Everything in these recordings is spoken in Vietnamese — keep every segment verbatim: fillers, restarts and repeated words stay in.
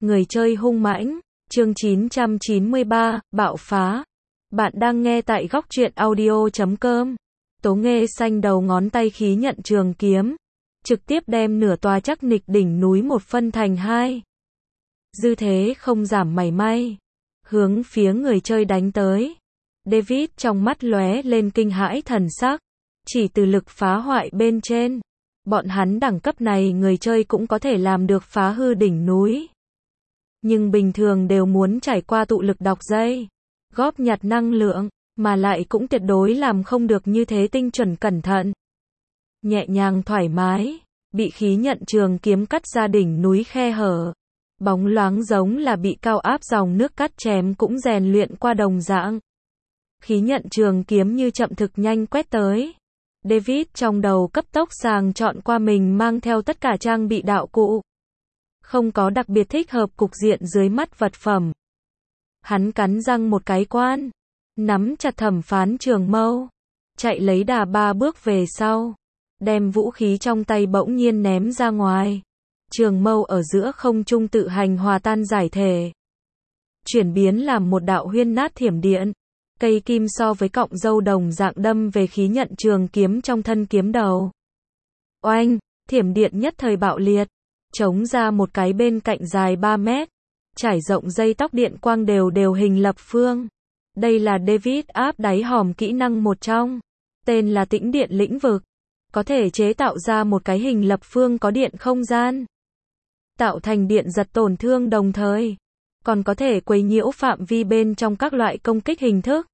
người chơi hung mãnh, chương chín trăm chín mươi ba, bạo phá. Bạn đang nghe tại góc truyện audio chấm com. Tố Nghê xanh đầu ngón tay khí nhận trường kiếm, trực tiếp đem nửa tòa chắc nịch đỉnh núi một phân thành hai. Dư thế không giảm mảy may, hướng phía người chơi đánh tới. David trong mắt lóe lên kinh hãi thần sắc, chỉ từ lực phá hoại bên trên, bọn hắn đẳng cấp này người chơi cũng có thể làm được phá hư đỉnh núi. Nhưng bình thường đều muốn trải qua tụ lực đọc dây, góp nhặt năng lượng, mà lại cũng tuyệt đối làm không được như thế tinh chuẩn cẩn thận. Nhẹ nhàng thoải mái, bị khí nhận trường kiếm cắt ra đỉnh núi khe hở, bóng loáng giống là bị cao áp dòng nước cắt chém cũng rèn luyện qua đồng dạng. Khí nhận trường kiếm như chậm thực nhanh quét tới. David trong đầu cấp tốc sàng chọn qua mình mang theo tất cả trang bị đạo cụ. Không có đặc biệt thích hợp cục diện dưới mắt vật phẩm. Hắn cắn răng một cái quan, nắm chặt thẩm phán trường mâu, chạy lấy đà ba bước về sau, đem vũ khí trong tay bỗng nhiên ném ra ngoài. Trường mâu ở giữa không trung tự hành hòa tan giải thể, chuyển biến làm một đạo huyên nát thiểm điện. Cây kim so với cọng dâu đồng dạng đâm về khí nhận trường kiếm trong thân kiếm đầu. Oanh, thiểm điện nhất thời bạo liệt, chống ra một cái bên cạnh dài ba mét, trải rộng dây tóc điện quang đều đều hình lập phương. Đây là David áp đáy hòm kỹ năng một trong, tên là tĩnh điện lĩnh vực, có thể chế tạo ra một cái hình lập phương có điện không gian, tạo thành điện giật tổn thương đồng thời còn có thể quấy nhiễu phạm vi bên trong các loại công kích hình thức.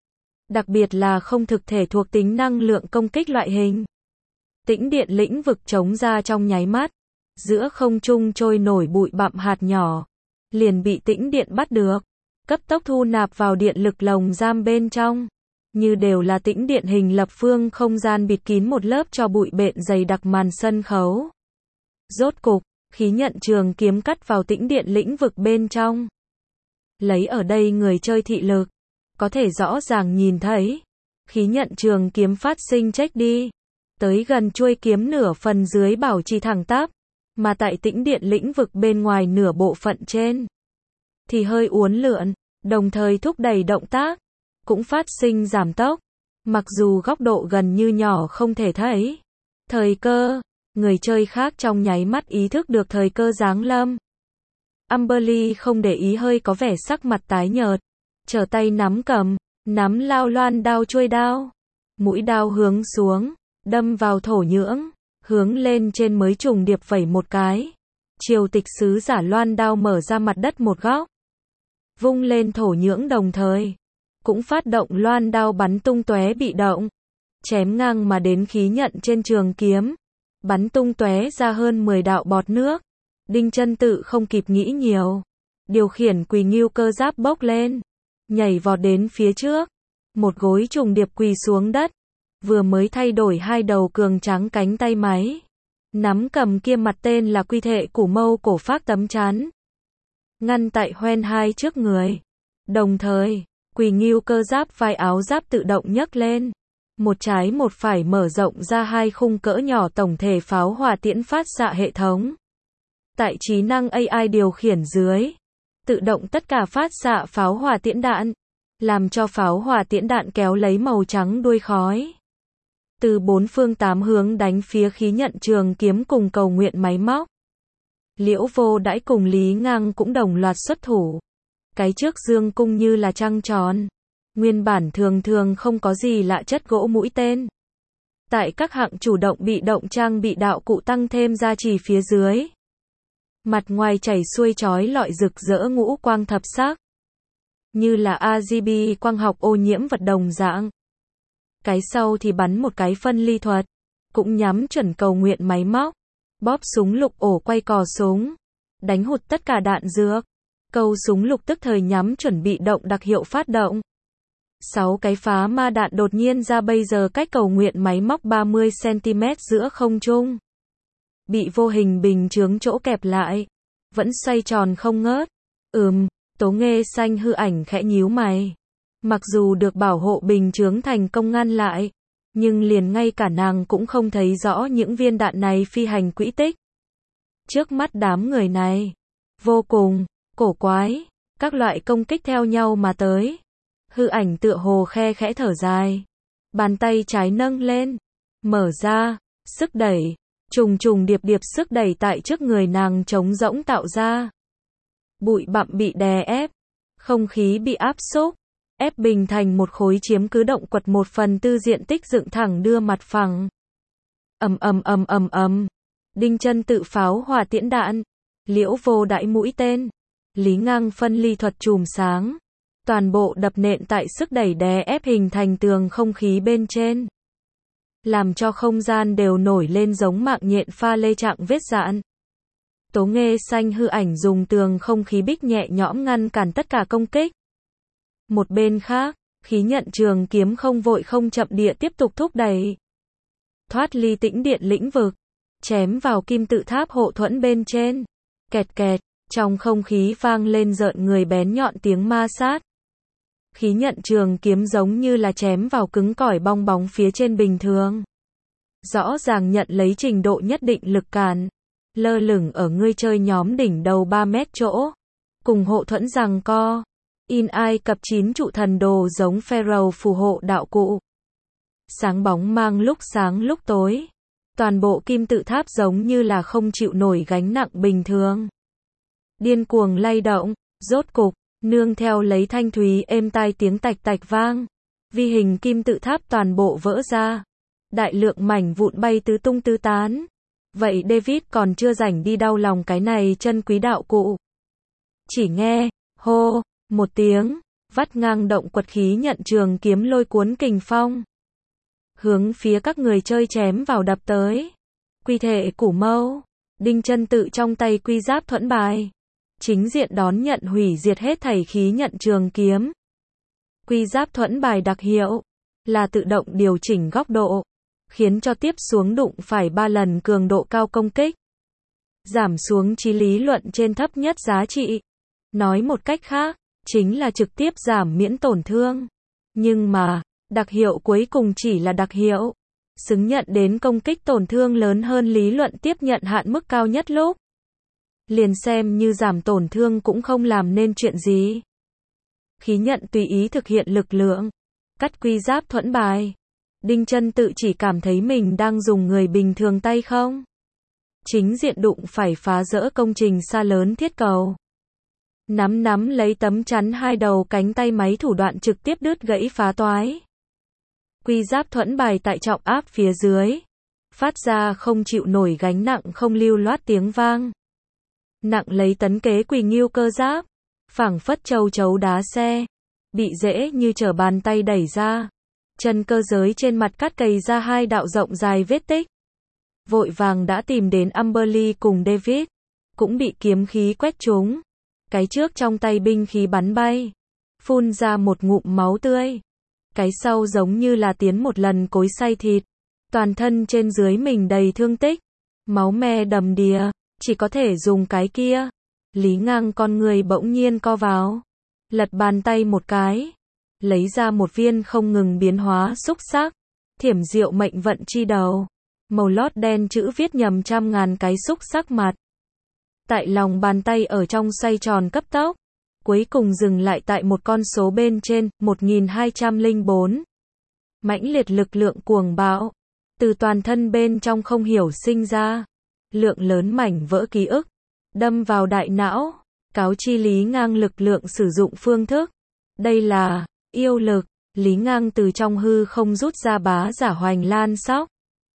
Đặc biệt là không thực thể thuộc tính năng lượng công kích loại hình. Tĩnh điện lĩnh vực chống ra trong nháy mắt, giữa không trung trôi nổi bụi bặm hạt nhỏ, liền bị tĩnh điện bắt được, cấp tốc thu nạp vào điện lực lồng giam bên trong, như đều là tĩnh điện hình lập phương không gian bịt kín một lớp cho bụi bện dày đặc màn sân khấu. Rốt cục, khí nhận trường kiếm cắt vào tĩnh điện lĩnh vực bên trong. Lấy ở đây người chơi thị lực, có thể rõ ràng nhìn thấy, khí nhận trường kiếm phát sinh chếch đi, tới gần chuôi kiếm nửa phần dưới bảo trì thẳng tắp, mà tại tĩnh điện lĩnh vực bên ngoài nửa bộ phận trên, thì hơi uốn lượn, đồng thời thúc đẩy động tác, cũng phát sinh giảm tốc, mặc dù góc độ gần như nhỏ không thể thấy. Thời cơ, người chơi khác trong nháy mắt ý thức được thời cơ giáng lâm. Amberly không để ý hơi có vẻ sắc mặt tái nhợt, trở tay nắm cầm, nắm lao loan đao chuôi đao, mũi đao hướng xuống, đâm vào thổ nhưỡng, hướng lên trên mới trùng điệp vẩy một cái. Triều tịch sứ giả loan đao mở ra mặt đất một góc, vung lên thổ nhưỡng đồng thời, cũng phát động loan đao bắn tung tóe bị động, chém ngang mà đến khí nhận trên trường kiếm, bắn tung tóe ra hơn mười đạo bọt nước. Đinh Chân Tự không kịp nghĩ nhiều, điều khiển quỳ ngưu cơ giáp bốc lên, nhảy vọt đến phía trước, một gối trùng điệp quỳ xuống đất, vừa mới thay đổi hai đầu cường tráng cánh tay máy, nắm cầm kia mặt tên là quy thệ củ mâu cổ phác tấm chắn, ngăn tại hoen hai trước người. Đồng thời, quỳ ngưu cơ giáp vai áo giáp tự động nhấc lên, một trái một phải mở rộng ra hai khung cỡ nhỏ tổng thể pháo hỏa tiễn phát xạ hệ thống. Tại trí năng a i điều khiển dưới, tự động tất cả phát xạ pháo hỏa tiễn đạn, làm cho pháo hỏa tiễn đạn kéo lấy màu trắng đuôi khói, từ bốn phương tám hướng đánh phía khí nhận trường kiếm cùng cầu nguyện máy móc. Liễu Vô Đãi cùng Lý Ngang cũng đồng loạt xuất thủ. Cái trước dương cung như là trăng tròn, nguyên bản thường thường không có gì lạ chất gỗ mũi tên. Tại các hạng chủ động bị động trang bị đạo cụ tăng thêm gia trì phía dưới, mặt ngoài chảy xuôi chói lọi rực rỡ ngũ quang thập sắc, như là a rờ bê quang học ô nhiễm vật đồng dạng. Cái sau thì bắn một cái phân ly thuật, cũng nhắm chuẩn cầu nguyện máy móc, bóp súng lục ổ quay cò súng, đánh hụt tất cả đạn dược, câu súng lục tức thời nhắm chuẩn bị động đặc hiệu phát động. Sáu cái phá ma đạn đột nhiên ra bây giờ cách cầu nguyện máy móc ba mươi xăng-ti-mét giữa không trung, bị vô hình bình chướng chỗ kẹp lại, vẫn xoay tròn không ngớt. Ừm, Tố Nghê xanh hư ảnh khẽ nhíu mày. Mặc dù được bảo hộ bình chướng thành công ngăn lại, nhưng liền ngay cả nàng cũng không thấy rõ những viên đạn này phi hành quỹ tích. Trước mắt đám người này, vô cùng cổ quái, các loại công kích theo nhau mà tới. Hư ảnh tựa hồ khe khẽ thở dài, bàn tay trái nâng lên, mở ra, sức đẩy, trùng trùng điệp điệp sức đẩy tại trước người nàng trống rỗng tạo ra. Bụi bặm bị đè ép, không khí bị áp xúc, ép bình thành một khối chiếm cứ động quật một phần tư diện tích dựng thẳng đưa mặt phẳng. Ầm ầm ầm ầm ầm, Đinh Chân tự pháo hỏa tiễn đạn, Liễu Vô đại mũi tên, Lý Ngang phân ly thuật chùm sáng, toàn bộ đập nện tại sức đẩy đè ép hình thành tường không khí bên trên, làm cho không gian đều nổi lên giống mạng nhện pha lê trạng vết dạn. Tố Nghê Xanh hư ảnh dùng tường không khí bích nhẹ nhõm ngăn cản tất cả công kích. Một bên khác, khí nhận trường kiếm không vội không chậm địa tiếp tục thúc đẩy, thoát ly tĩnh điện lĩnh vực, chém vào kim tự tháp hộ thuẫn bên trên. Kẹt kẹt, trong không khí vang lên rợn người bén nhọn tiếng ma sát. Khí nhận trường kiếm giống như là chém vào cứng cỏi bong bóng phía trên bình thường. Rõ ràng nhận lấy trình độ nhất định lực cản, lơ lửng ở ngươi chơi nhóm đỉnh đầu ba mét chỗ, cùng hộ thuẫn giằng co. In Ai Cập chín trụ thần đồ giống Pharaoh phù hộ đạo cụ. Sáng bóng mang lúc sáng lúc tối. Toàn bộ kim tự tháp giống như là không chịu nổi gánh nặng bình thường. Điên cuồng lay động, rốt cục, nương theo lấy thanh thúy êm tai tiếng tạch tạch vang. Vi hình kim tự tháp toàn bộ vỡ ra. Đại lượng mảnh vụn bay tứ tung tứ tán. Vậy David còn chưa rảnh đi đau lòng cái này chân quý đạo cụ. Chỉ nghe, hô, một tiếng, vắt ngang động quật khí nhận trường kiếm lôi cuốn kình phong. Hướng phía các người chơi chém vào đập tới. Quy thể củ mâu, Đinh Chân tự trong tay quy giáp thuẫn bài, chính diện đón nhận hủy diệt hết thảy khí nhận trường kiếm. Quy giáp thuẫn bài đặc hiệu là tự động điều chỉnh góc độ, khiến cho tiếp xuống đụng phải ba lần cường độ cao công kích, giảm xuống chí lý luận trên thấp nhất giá trị. Nói một cách khác, chính là trực tiếp giảm miễn tổn thương. Nhưng mà, đặc hiệu cuối cùng chỉ là đặc hiệu, xứng nhận đến công kích tổn thương lớn hơn lý luận tiếp nhận hạn mức cao nhất lúc. Liền xem như giảm tổn thương cũng không làm nên chuyện gì. Khí nhận tùy ý thực hiện lực lượng, cắt quy giáp thuẫn bài. Đinh Chân tự chỉ cảm thấy mình đang dùng người bình thường tay không. Chính diện đụng phải phá rỡ công trình xa lớn thiết cầu. Nắm nắm lấy tấm chắn hai đầu cánh tay máy thủ đoạn trực tiếp đứt gãy phá toái. Quy giáp thuẫn bài tại trọng áp phía dưới, phát ra không chịu nổi gánh nặng không lưu loát tiếng vang. Nặng lấy tấn kế quỳ nghiêu cơ giáp, phảng phất châu chấu đá xe, bị dễ như trở bàn tay đẩy ra. Chân cơ giới trên mặt cắt cày ra hai đạo rộng dài vết tích. Vội vàng đã tìm đến Amberly cùng David, cũng bị kiếm khí quét trúng. Cái trước trong tay binh khí bắn bay, phun ra một ngụm máu tươi. Cái sau giống như là tiến một lần cối xay thịt, toàn thân trên dưới mình đầy thương tích, máu me đầm đìa, chỉ có thể dùng cái kia. Lý Ngang con người bỗng nhiên co vào, lật bàn tay một cái, lấy ra một viên không ngừng biến hóa xúc sắc, thiểm diệu mệnh vận chi đầu, màu lót đen chữ viết nhầm trăm ngàn cái xúc sắc mặt. Tại lòng bàn tay ở trong xoay tròn cấp tốc, cuối cùng dừng lại tại một con số bên trên, một nghìn hai trăm lẻ bốn. Mãnh liệt lực lượng cuồng bạo, từ toàn thân bên trong không hiểu sinh ra. Lượng lớn mảnh vỡ ký ức, đâm vào đại não, cáo chi Lý Ngang lực lượng sử dụng phương thức. Đây là, yêu lực, Lý Ngang từ trong hư không rút ra bá giả hoành lan sóc.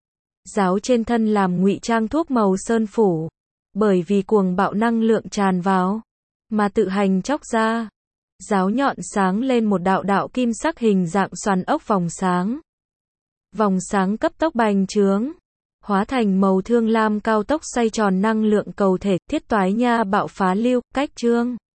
Giáo trên thân làm ngụy trang thuốc màu sơn phủ. Bởi vì cuồng bạo năng lượng tràn vào, mà tự hành chóc ra. Giáo nhọn sáng lên một đạo đạo kim sắc hình dạng xoắn ốc vòng sáng. Vòng sáng cấp tốc bành trướng, hóa thành màu thương lam cao tốc xoay tròn năng lượng cầu thể, thiết toái nha bạo phá lưu, cách trương.